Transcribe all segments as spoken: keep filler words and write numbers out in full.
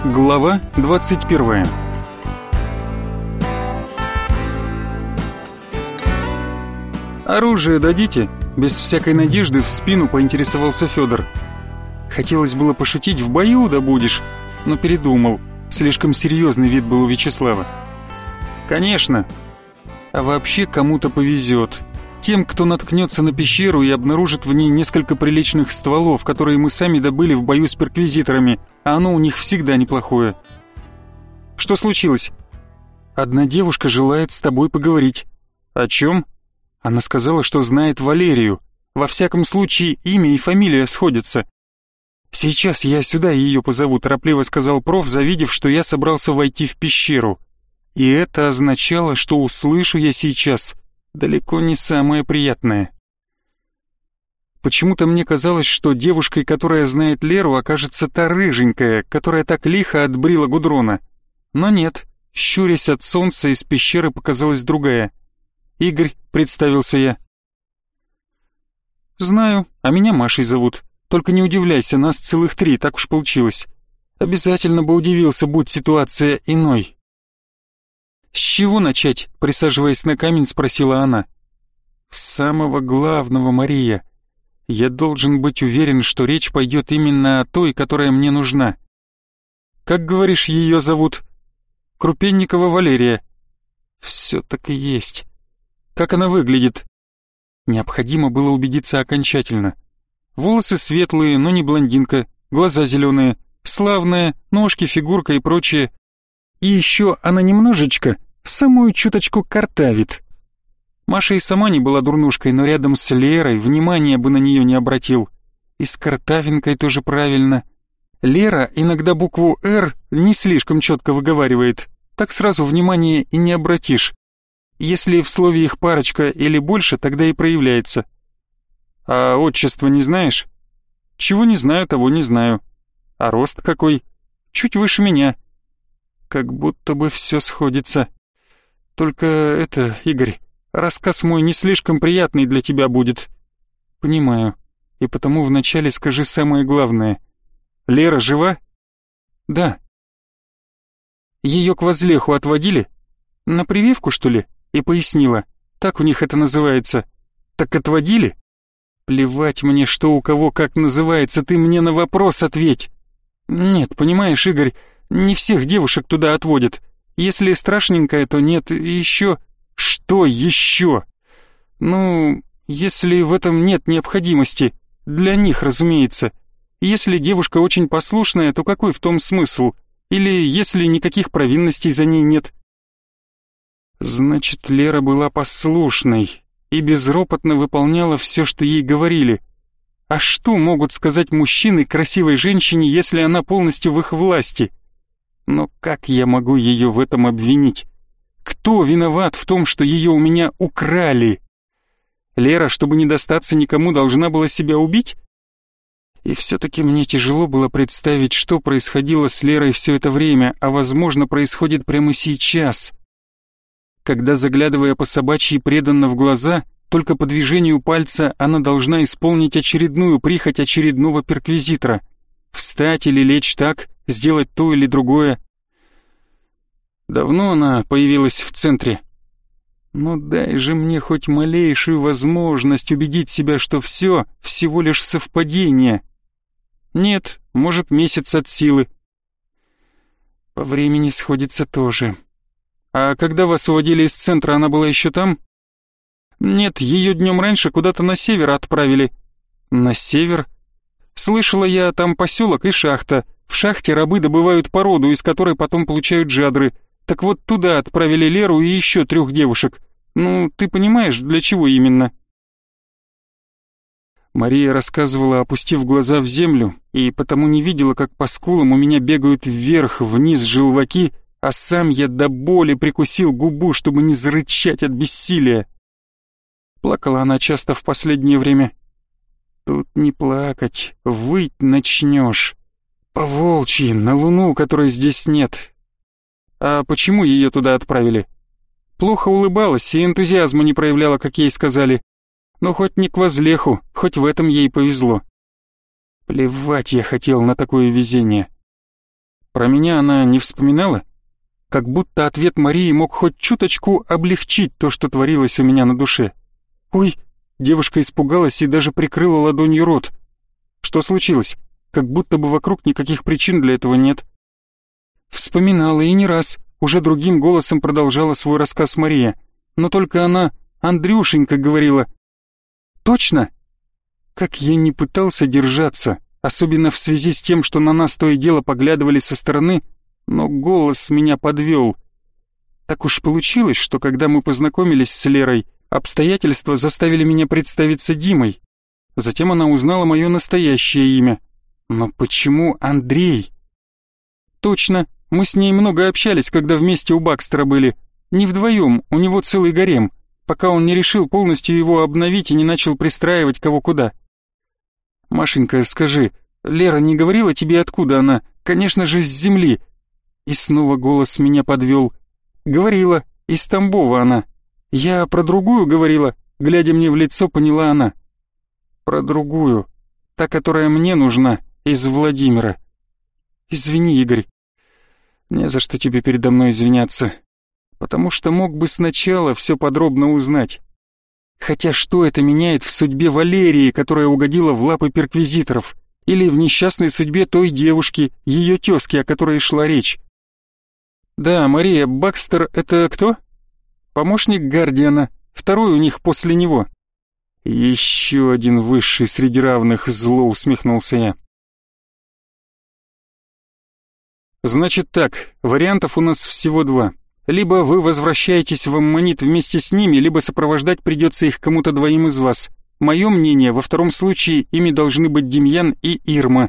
Глава двадцать первая. «Оружие дадите?» — без всякой надежды в спину поинтересовался Федор. Хотелось было пошутить: «В бою добудешь», но передумал. Слишком серьезный вид был у Вячеслава. «Конечно. А вообще кому-то повезет. Тем, кто наткнется на пещеру и обнаружит в ней несколько приличных стволов, которые мы сами добыли в бою с перквизиторами, а оно у них всегда неплохое». «Что случилось?» «Одна девушка желает с тобой поговорить». «О чем?» «Она сказала, что знает Валерию. Во всяком случае, имя и фамилия сходятся». «Сейчас я сюда ее позову», — торопливо сказал проф, завидев, что я собрался войти в пещеру. И это означало, что услышу я сейчас далеко не самое приятное. Почему-то мне казалось, что девушкой, которая знает Леру, окажется та рыженькая, которая так лихо отбрила Гудрона. Но нет, щурясь от солнца, из пещеры показалась другая. «Игорь», — представился я. «Знаю, а меня Машей зовут. Только не удивляйся, нас целых три, так уж получилось. Обязательно бы удивился, будь ситуация иной». «С чего начать?» — присаживаясь на камень, спросила она. «С самого главного, Мария. Я должен быть уверен, что речь пойдет именно о той, которая мне нужна. Как, говоришь, ее зовут?» «Крупенникова Валерия». «Все так и есть. Как она выглядит?» Необходимо было убедиться окончательно. Волосы светлые, но не блондинка, глаза зеленые, славная, ножки, фигурка и прочее. И еще она немножечко, самую чуточку картавит. Маша и сама не была дурнушкой, но рядом с Лерой внимания бы на нее не обратил. И с картавинкой тоже правильно. Лера иногда букву «Р» не слишком четко выговаривает, так сразу внимания и не обратишь. Если в слове их парочка или больше, тогда и проявляется. «А отчество не знаешь?» «Чего не знаю, того не знаю». «А рост какой?» «Чуть выше меня». «Как будто бы все сходится. Только это, Игорь, рассказ мой не слишком приятный для тебя будет». «Понимаю. И потому вначале скажи самое главное. Лера жива?» «Да». «Ее к возлеху отводили? На прививку, что ли?» И пояснила. «Так у них это называется». «Так отводили?» «Плевать мне, что у кого как называется, ты мне на вопрос ответь». «Нет, понимаешь, Игорь, не всех девушек туда отводят. Если страшненькая, то нет, и еще...» «Что еще?» «Ну, если в этом нет необходимости. Для них, разумеется. Если девушка очень послушная, то какой в том смысл? Или если никаких провинностей за ней нет?» Значит, Лера была послушной и безропотно выполняла все, что ей говорили. А что могут сказать мужчины красивой женщине, если она полностью в их власти? Но как я могу ее в этом обвинить? Кто виноват в том, что ее у меня украли? Лера, чтобы не достаться никому, должна была себя убить? И все-таки мне тяжело было представить, что происходило с Лерой все это время, а возможно, происходит прямо сейчас. Когда, заглядывая по собачьи преданно в глаза, только по движению пальца она должна исполнить очередную прихоть очередного перквизитора. Встать или лечь так, сделать то или другое. Давно она появилась в центре. Ну дай же мне хоть малейшую возможность убедить себя, что все всего лишь совпадение. Нет, может, месяц от силы. По времени сходится тоже. А когда вас уводили из центра, она была еще там? Нет, ее днем раньше куда-то на север отправили. На север? Слышала я, там поселок и шахта. В шахте рабы добывают породу, из которой потом получают жадры. Так вот туда отправили Леру и еще трех девушек. Ну, ты понимаешь, для чего именно?» Мария рассказывала, опустив глаза в землю, и потому не видела, как по скулам у меня бегают вверх-вниз желваки, а сам я до боли прикусил губу, чтобы не зарычать от бессилия. Плакала она часто в последнее время. Тут не плакать, выть начнешь. По-волчьи, на луну, которой здесь нет. А почему ее туда отправили? Плохо улыбалась и энтузиазма не проявляла, как ей сказали. Но хоть не к возлеху, хоть в этом ей повезло. Плевать я хотел на такое везение. Про меня она не вспоминала? Как будто ответ Марии мог хоть чуточку облегчить то, что творилось у меня на душе. «Ой!» — девушка испугалась и даже прикрыла ладонью рот. «Что случилось? Как будто бы вокруг никаких причин для этого нет». Вспоминала и не раз, уже другим голосом продолжала свой рассказ Мария. Но только она «Андрюшенька» говорила. «Точно?» Как я не пытался держаться, особенно в связи с тем, что на нас то и дело поглядывали со стороны, но голос меня подвел. Так уж получилось, что когда мы познакомились с Лерой, обстоятельства заставили меня представиться Димой. Затем она узнала мое настоящее имя. Но почему Андрей? Точно, мы с ней много общались, когда вместе у Бакстера были. Не вдвоем, у него целый гарем, пока он не решил полностью его обновить и не начал пристраивать кого куда. «Машенька, скажи, Лера не говорила тебе, откуда она? Конечно же, с земли». И снова голос меня подвел. «Говорила, из Тамбова она. Я про другую говорила», глядя мне в лицо, поняла она. «Про другую, та, которая мне нужна, из Владимира. Извини, Игорь, не за что тебе передо мной извиняться, потому что мог бы сначала все подробно узнать. Хотя что это меняет в судьбе Валерии, которая угодила в лапы перквизиторов, или в несчастной судьбе той девушки, ее тезки, о которой шла речь? Да, Мария, Бакстер — это кто? Помощник Гардиана, второй у них после него. Еще один высший среди равных, зло усмехнулся я. Значит так, вариантов у нас всего два. Либо вы возвращаетесь в Аммонит вместе с ними, либо сопровождать придется их кому-то двоим из вас. Мое мнение, во втором случае ими должны быть Демьян и Ирма.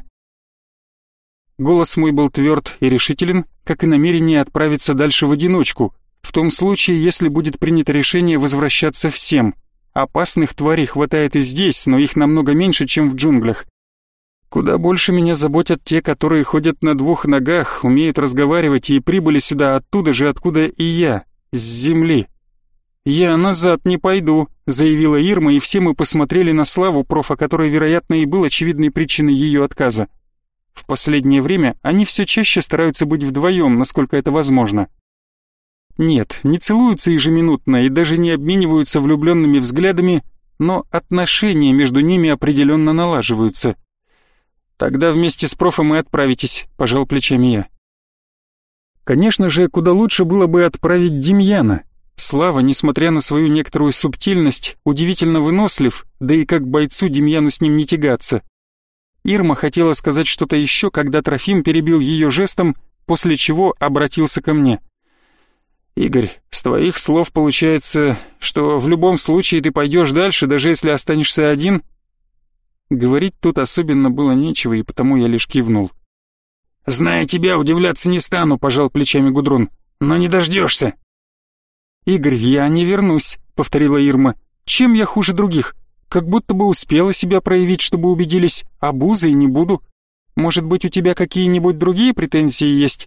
Голос мой был тверд и решителен, как и намерение отправиться дальше в одиночку, в том случае, если будет принято решение возвращаться всем. Опасных тварей хватает и здесь, но их намного меньше, чем в джунглях. Куда больше меня заботят те, которые ходят на двух ногах, умеют разговаривать и прибыли сюда оттуда же, откуда и я, с земли. «Я назад не пойду», — заявила Ирма, и все мы посмотрели на Славу профа, который, вероятно, и был очевидной причиной ее отказа. В последнее время они все чаще стараются быть вдвоем, насколько это возможно. Нет, не целуются ежеминутно и даже не обмениваются влюбленными взглядами, но отношения между ними определенно налаживаются. «Тогда вместе с профом и отправитесь», — пожал плечами я. Конечно же, куда лучше было бы отправить Демьяна. Слава, несмотря на свою некоторую субтильность, удивительно вынослив, да и как бойцу Демьяну с ним не тягаться. Ирма хотела сказать что-то еще, когда Трофим перебил ее жестом, после чего обратился ко мне. «Игорь, с твоих слов получается, что в любом случае ты пойдешь дальше, даже если останешься один?» Говорить тут особенно было нечего, и потому я лишь кивнул. «Зная тебя, удивляться не стану», — пожал плечами Гудрун, — «но не дождешься». «Игорь, я не вернусь», — повторила Ирма. «Чем я хуже других? Как будто бы успела себя проявить, чтобы убедились, обузой не буду. Может быть, у тебя какие-нибудь другие претензии есть?»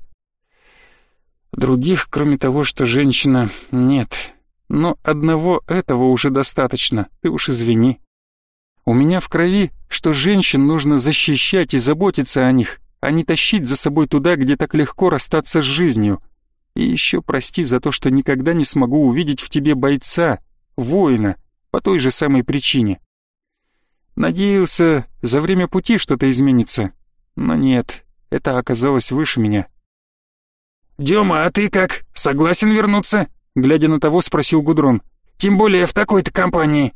«Других, кроме того, что женщина, нет. Но одного этого уже достаточно, ты уж извини. У меня в крови, что женщин нужно защищать и заботиться о них, а не тащить за собой туда, где так легко расстаться с жизнью. И еще прости за то, что никогда не смогу увидеть в тебе бойца, воина, по той же самой причине. Надеялся, за время пути что-то изменится, но нет, это оказалось выше меня». «Дема, а ты как, согласен вернуться?» Глядя на того, спросил Гудрон. «Тем более в такой-то компании».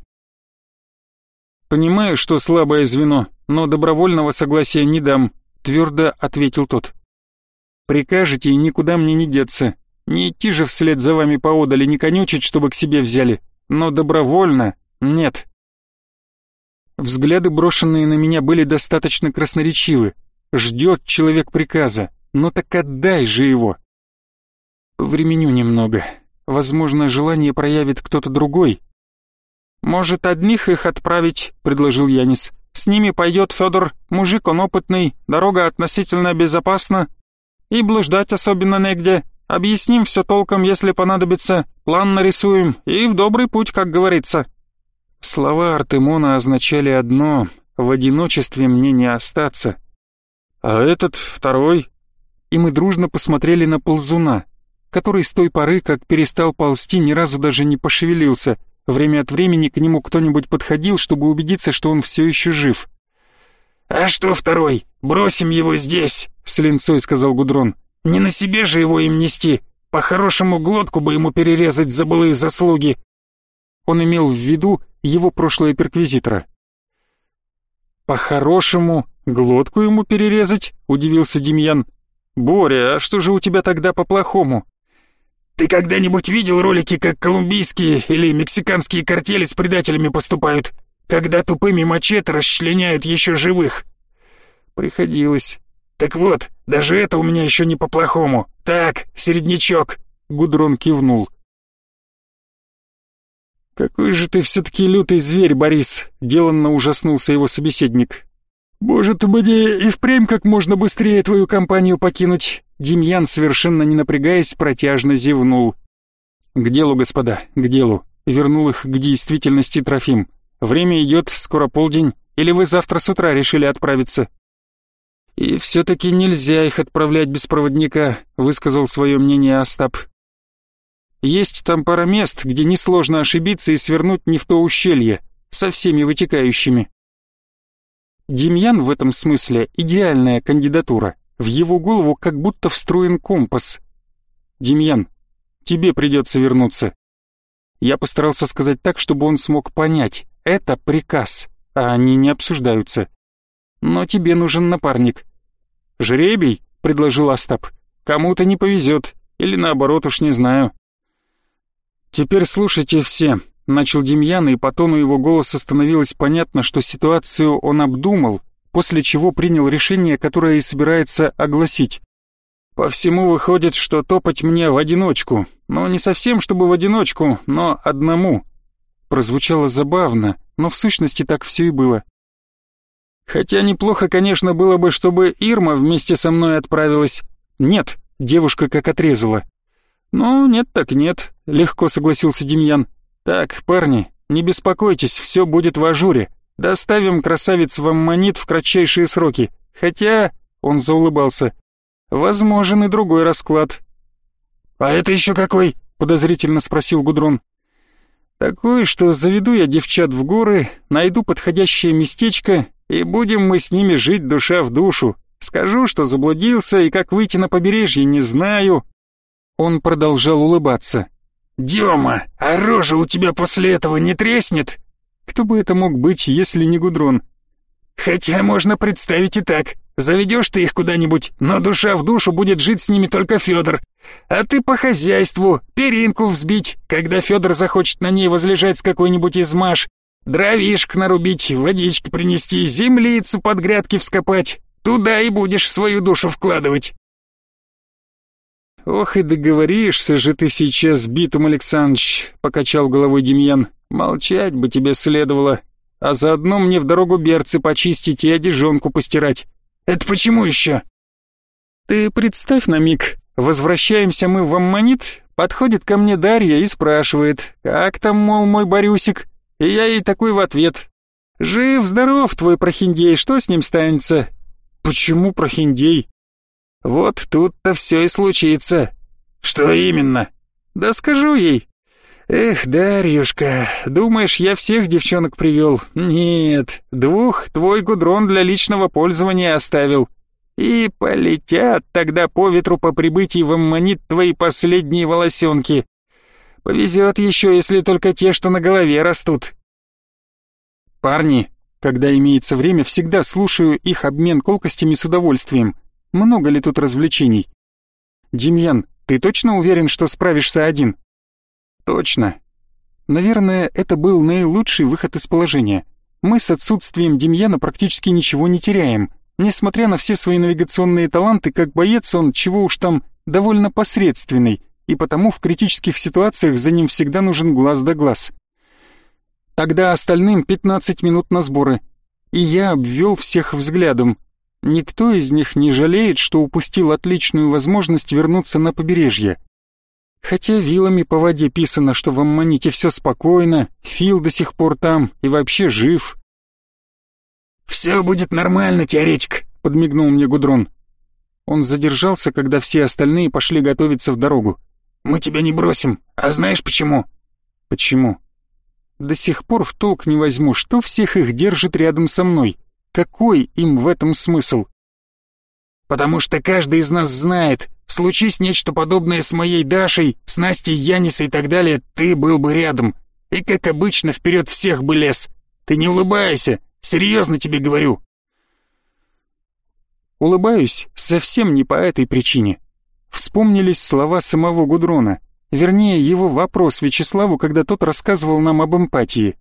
«Понимаю, что слабое звено, но добровольного согласия не дам», — твердо ответил тот. «Прикажете, и никуда мне не деться. Не идти же вслед за вами поодаль и не конючить, чтобы к себе взяли. Но добровольно нет». Взгляды, брошенные на меня, были достаточно красноречивы. Ждет человек приказа, но так отдай же его. Временю немного. Возможно, желание проявит кто-то другой. «Может, одних их отправить?» — предложил Янис. «С ними пойдет Федор, мужик он опытный, дорога относительно безопасна. И блуждать особенно негде. Объясним все толком, если понадобится, план нарисуем, и в добрый путь, как говорится». Слова Артемона означали одно — в одиночестве мне не остаться. «А этот второй?» и мы дружно посмотрели на ползуна, который с той поры, как перестал ползти, ни разу даже не пошевелился. Время от времени к нему кто-нибудь подходил, чтобы убедиться, что он все еще жив. «А что второй? Бросим его здесь», — с линцой сказал Гудрон. «Не на себе же его им нести. По-хорошему глотку бы ему перерезать за былые заслуги». Он имел в виду его прошлое перквизитора. «По-хорошему глотку ему перерезать?» — удивился Демьян. «Боря, а что же у тебя тогда по-плохому?» «Ты когда-нибудь видел ролики, как колумбийские или мексиканские картели с предателями поступают? Когда тупыми мачете расчленяют еще живых?» «Приходилось». «Так вот, даже это у меня еще не по-плохому. Так, середнячок», — Гудрон кивнул. «Какой же ты все-таки лютый зверь, Борис», — деланно ужаснулся его собеседник. «Боже ты, мне и впрямь как можно быстрее твою компанию покинуть». Демьян, совершенно не напрягаясь, протяжно зевнул. «К делу, господа, к делу», — вернул их к действительности Трофим. «Время идет, скоро полдень, или вы завтра с утра решили отправиться?» «И все-таки нельзя их отправлять без проводника», — высказал свое мнение Остап. «Есть там пара мест, где несложно ошибиться и свернуть не в то ущелье, со всеми вытекающими». Демьян в этом смысле идеальная кандидатура. В его голову как будто встроен компас. «Демьян, тебе придется вернуться». Я постарался сказать так, чтобы он смог понять. Это приказ, а они не обсуждаются. «Но тебе нужен напарник». «Жребий?» — предложил Остап. «Кому-то не повезет, или наоборот, уж не знаю». «Теперь слушайте все», — начал Демьян, и по тону его голоса становилось понятно, что ситуацию он обдумал, после чего принял решение, которое и собирается огласить. «По всему выходит, что топать мне в одиночку, но не совсем чтобы в одиночку, но одному». Прозвучало забавно, но в сущности так все и было. «Хотя неплохо, конечно, было бы, чтобы Ирма вместе со мной отправилась». «Нет», — девушка как отрезала. «Ну, нет так нет», — легко согласился Демьян. «Так, парни, не беспокойтесь, все будет в ажуре. Доставим красавиц в Аммонит в кратчайшие сроки. Хотя...» — он заулыбался. «Возможен и другой расклад». «А это еще какой?» — подозрительно спросил Гудрон. «Такой, что заведу я девчат в горы, найду подходящее местечко, и будем мы с ними жить душа в душу. Скажу, что заблудился, и как выйти на побережье, не знаю». Он продолжал улыбаться. «Дема, а рожа у тебя после этого не треснет?» Кто бы это мог быть, если не Гудрон? «Хотя можно представить и так. Заведешь ты их куда-нибудь, но душа в душу будет жить с ними только Федор. А ты по хозяйству, перинку взбить, когда Федор захочет на ней возлежать с какой-нибудь измаш, дровишек нарубить, водички принести, землицу под грядки вскопать. Туда и будешь свою душу вкладывать». «Ох и договоришься же ты сейчас, Битум Александрович», — покачал головой Демьян. «Молчать бы тебе следовало, а заодно мне в дорогу берцы почистить и одежонку постирать». «Это почему еще?» «Ты представь на миг, возвращаемся мы в Аммонит, подходит ко мне Дарья и спрашивает, как там, мол, мой Борюсик, и я ей такой в ответ: жив-здоров твой прохиндей, что с ним станется?» «Почему прохиндей?» «Вот тут-то все и случится». «Что именно?» «Да скажу ей. Эх, Дарьюшка, думаешь, я всех девчонок привел? Нет, двух твой Гудрон для личного пользования оставил. И полетят тогда по ветру по прибытии в Аммонит твои последние волосенки. Повезет еще, если только те, что на голове растут». «Парни, когда имеется время, всегда слушаю их обмен колкостями с удовольствием. Много ли тут развлечений?» «Демьян, ты точно уверен, что справишься один?» «Точно. Наверное, это был наилучший выход из положения. Мы с отсутствием Демьяна практически ничего не теряем. Несмотря на все свои навигационные таланты, как боец он, чего уж там, довольно посредственный, и потому в критических ситуациях за ним всегда нужен глаз да глаз. Тогда остальным пятнадцать минут на сборы. И я обвел всех взглядом. Никто из них не жалеет, что упустил отличную возможность вернуться на побережье. Хотя вилами по воде писано, что в Аммоните все спокойно, Фил до сих пор там и вообще жив. «Все будет нормально, теоретик», — подмигнул мне Гудрон. Он задержался, когда все остальные пошли готовиться в дорогу. «Мы тебя не бросим, а знаешь почему?» «Почему?» «До сих пор в толк не возьму, что всех их держит рядом со мной. Какой им в этом смысл?» «Потому что каждый из нас знает, случись нечто подобное с моей Дашей, с Настей, Янисой и так далее, ты был бы рядом. И, как обычно, вперед всех бы лез. Ты не улыбайся, серьезно тебе говорю». Улыбаюсь совсем не по этой причине. Вспомнились слова самого Гудрона, вернее, его вопрос Вячеславу, когда тот рассказывал нам об эмпатии.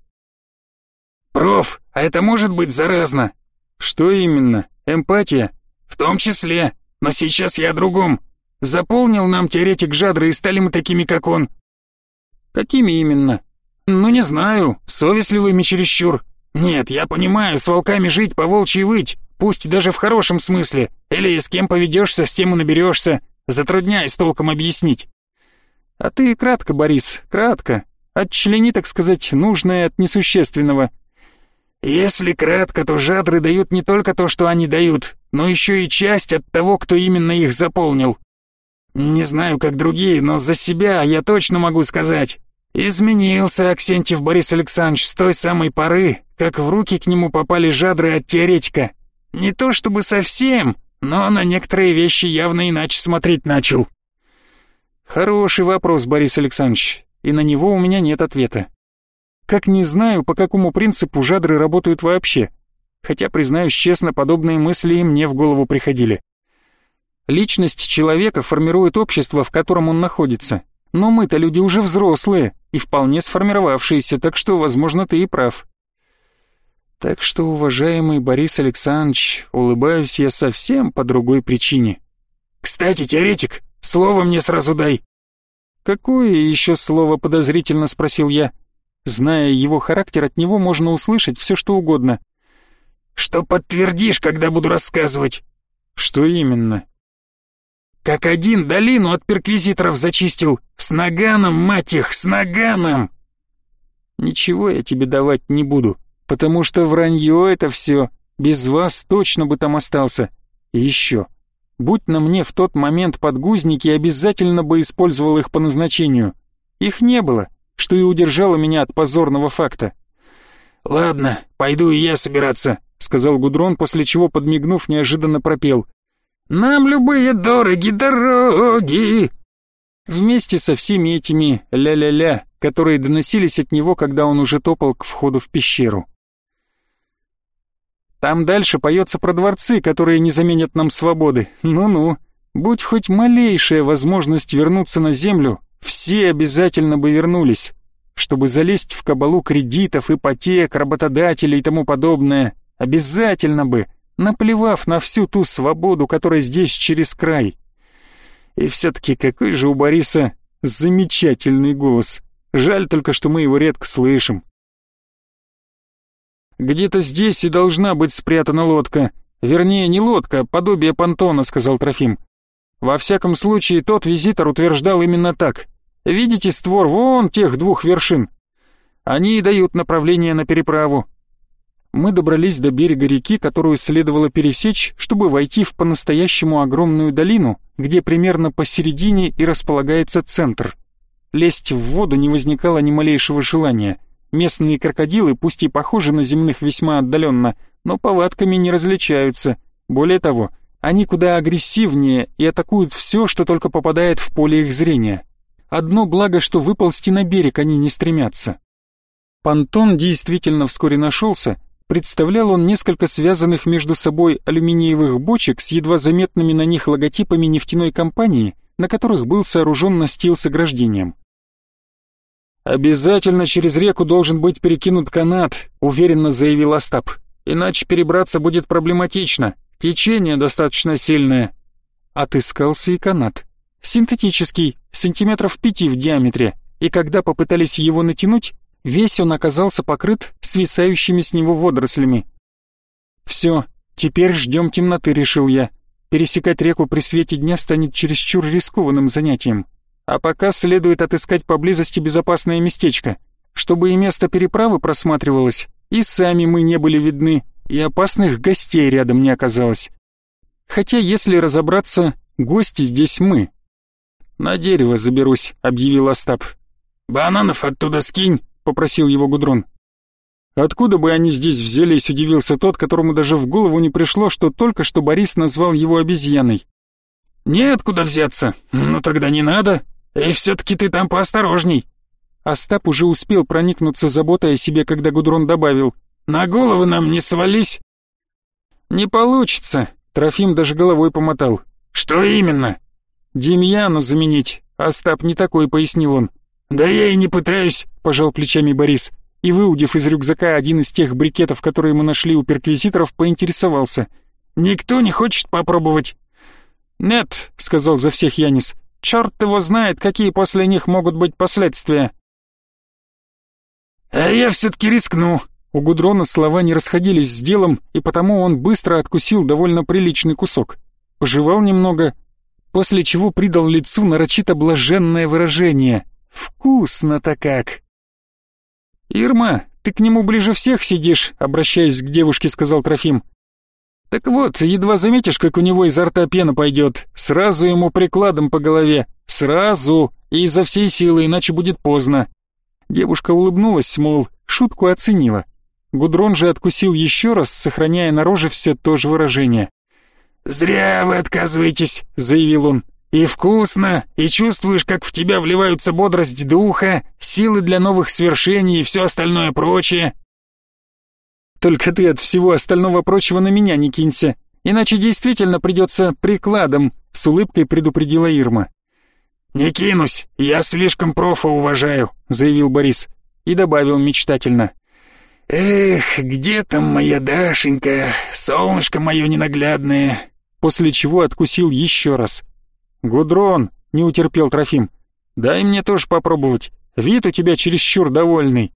«Проф, а это может быть заразно?» «Что именно? Эмпатия?» «В том числе, но сейчас я о другом. Заполнил нам теоретик Жадры, и стали мы такими, как он». «Какими именно?» «Ну, не знаю, совестливыми чересчур. Нет, я понимаю, с волками жить, по волчьи выть, пусть даже в хорошем смысле. Или с кем поведешься, с тем и наберешься. Затрудняюсь толком объяснить». «А ты кратко, Борис, кратко. Отчлени, так сказать, нужное от несущественного». «Если кратко, то жадры дают не только то, что они дают, но еще и часть от того, кто именно их заполнил. Не знаю, как другие, но за себя я точно могу сказать. Изменился Аксентьев Борис Александрович с той самой поры, как в руки к нему попали жадры от теоретика. Не то чтобы совсем, но на некоторые вещи явно иначе смотреть начал». «Хороший вопрос, Борис Александрович, и на него у меня нет ответа. Как не знаю, по какому принципу жадры работают вообще, хотя, признаюсь честно, подобные мысли и мне в голову приходили. Личность человека формирует общество, в котором он находится, но мы-то люди уже взрослые и вполне сформировавшиеся, так что, возможно, ты и прав. Так что, уважаемый Борис Александрович, улыбаюсь я совсем по другой причине». «Кстати, теоретик, слово мне сразу дай». «Какое еще слово?» — подозрительно спросил я. Зная его характер, от него можно услышать все, что угодно. «Что подтвердишь, когда буду рассказывать?» «Что именно?» «Как один долину от перквизиторов зачистил. С наганом, мать их, с наганом!» «Ничего я тебе давать не буду, потому что вранье это все. Без вас точно бы там остался. И еще, будь на мне в тот момент подгузники, обязательно бы использовал их по назначению. Их не было, что и удержало меня от позорного факта». «Ладно, пойду и я собираться», — сказал Гудрон, после чего, подмигнув, неожиданно пропел. «Нам любые дороги дороги». Вместе со всеми этими ля-ля-ля, которые доносились от него, когда он уже топал к входу в пещеру. Там дальше поется про дворцы, которые не заменят нам свободы. Ну-ну, будь хоть малейшая возможность вернуться на землю, все обязательно бы вернулись, чтобы залезть в кабалу кредитов, ипотек, работодателей и тому подобное. Обязательно бы, наплевав на всю ту свободу, которая здесь через край. И все-таки какой же у Бориса замечательный голос. Жаль только, что мы его редко слышим. «Где-то здесь и должна быть спрятана лодка. Вернее, не лодка, а подобие понтона», — сказал Трофим. «Во всяком случае, тот визитор утверждал именно так. Видите створ вон тех двух вершин? Они и дают направление на переправу». Мы добрались до берега реки, которую следовало пересечь, чтобы войти в по-настоящему огромную долину, где примерно посередине и располагается центр. Лезть в воду не возникало ни малейшего желания. Местные крокодилы, пусть и похожи на земных весьма отдаленно, но повадками не различаются. Более того, они куда агрессивнее и атакуют все, что только попадает в поле их зрения. Одно благо, что выползти на берег они не стремятся. Понтон действительно вскоре нашелся. Представлял он несколько связанных между собой алюминиевых бочек с едва заметными на них логотипами нефтяной компании, на которых был сооружен настил с ограждением. «Обязательно через реку должен быть перекинут канат», — уверенно заявил Остап. «Иначе перебраться будет проблематично. Течение достаточно сильное». Отыскался и канат. Синтетический, сантиметров пяти в диаметре, и когда попытались его натянуть, весь он оказался покрыт свисающими с него водорослями. «Все, теперь ждем темноты», — решил я. Пересекать реку при свете дня станет чересчур рискованным занятием. А пока следует отыскать поблизости безопасное местечко, чтобы и место переправы просматривалось, и сами мы не были видны, и опасных гостей рядом не оказалось. Хотя, если разобраться, гости здесь мы. «На дерево заберусь», — объявил Остап. «Бананов оттуда скинь», — попросил его Гудрон. «Откуда бы они здесь взялись?» — удивился тот, которому даже в голову не пришло, что только что Борис назвал его обезьяной. «Неоткуда взяться. Ну тогда не надо. И все-таки ты там поосторожней». Остап уже успел проникнуться заботой о себе, когда Гудрон добавил: «На головы нам не свались». «Не получится», — Трофим даже головой помотал. «Что именно?» «Демьяна заменить. Остап не такой», — пояснил он. «Да я и не пытаюсь», — пожал плечами Борис, и, выудив из рюкзака один из тех брикетов, которые мы нашли у перквизиторов, поинтересовался: «Никто не хочет попробовать?» «Нет», — сказал за всех Янис, — «черт его знает, какие после них могут быть последствия». «А я все-таки рискну». У Гудрона слова не расходились с делом, и потому он быстро откусил довольно приличный кусок. Пожевал немного, после чего придал лицу нарочито блаженное выражение. «Вкусно-то как!» «Ирма, ты к нему ближе всех сидишь», — обращаясь к девушке, сказал Трофим. «Так вот, едва заметишь, как у него изо рта пена пойдет, сразу ему прикладом по голове, сразу, и изо всей силы, иначе будет поздно». Девушка улыбнулась, мол, шутку оценила. Гудрон же откусил еще раз, сохраняя на роже все то же выражение. «Зря вы отказываетесь», — заявил он. «И вкусно, и чувствуешь, как в тебя вливаются бодрость духа, силы для новых свершений и все остальное прочее». «Только ты от всего остального прочего на меня не кинься, иначе действительно придется прикладом», — с улыбкой предупредила Ирма. «Не кинусь, я слишком профа уважаю», — заявил Борис и добавил мечтательно. «Эх, где там моя Дашенька, солнышко мое ненаглядное?» После чего откусил еще раз. «Гудрон», — не утерпел Трофим, — «дай мне тоже попробовать, вид у тебя чересчур довольный».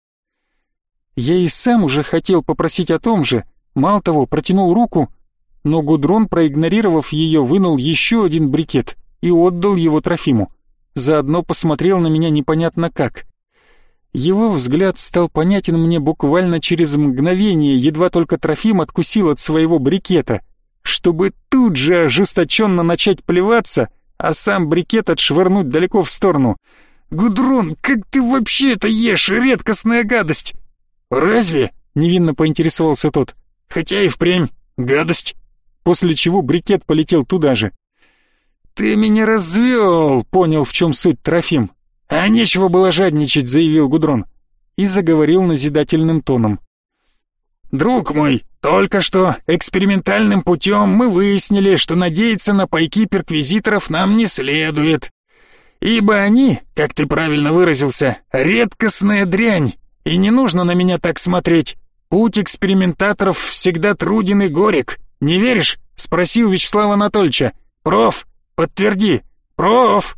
Я и сам уже хотел попросить о том же, мало того, протянул руку, но Гудрон, проигнорировав ее, вынул еще один брикет и отдал его Трофиму. Заодно посмотрел на меня непонятно как. Его взгляд стал понятен мне буквально через мгновение, едва только Трофим откусил от своего брикета, чтобы тут же ожесточенно начать плеваться, а сам брикет отшвырнуть далеко в сторону. «Гудрон, как ты вообще это ешь, редкостная гадость!» «Разве?» — невинно поинтересовался тот. «Хотя и впрямь гадость». После чего брикет полетел туда же. «Ты меня развел», — понял, в чем суть Трофим. «А нечего было жадничать», — заявил Гудрон. И заговорил назидательным тоном. «Друг мой, только что экспериментальным путем мы выяснили, что надеяться на пайки перквизиторов нам не следует. Ибо они, как ты правильно выразился, редкостная дрянь, и не нужно на меня так смотреть. Путь экспериментаторов всегда труден и горек. Не веришь?» — спросил Вячеслава Анатольевича. «Проф, подтверди. Проф!»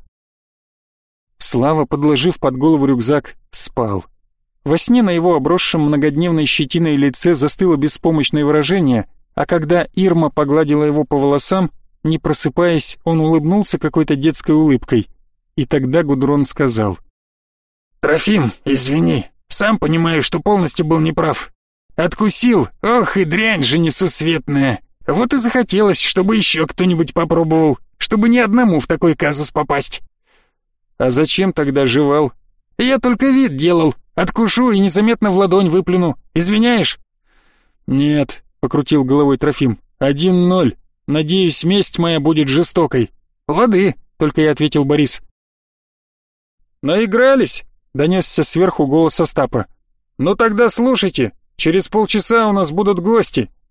Слава, подложив под голову рюкзак, спал. Во сне на его обросшем многодневной щетиной лице застыло беспомощное выражение, а когда Ирма погладила его по волосам, не просыпаясь, он улыбнулся какой-то детской улыбкой. И тогда Гудрон сказал: «Трофим, извини, сам понимаю, что полностью был неправ. Откусил, ох и дрянь же несусветная. Вот и захотелось, чтобы еще кто-нибудь попробовал, чтобы ни одному в такой казус попасть». «А зачем тогда жевал?» «Я только вид делал. Откушу и незаметно в ладонь выплюну. Извиняешь?» «Нет», — покрутил головой Трофим. «Один ноль. Надеюсь, месть моя будет жестокой». «Лады», — только и ответил Борис. «Наигрались?» — донесся сверху голос Остапа. «Ну тогда слушайте. Через полчаса у нас будут гости.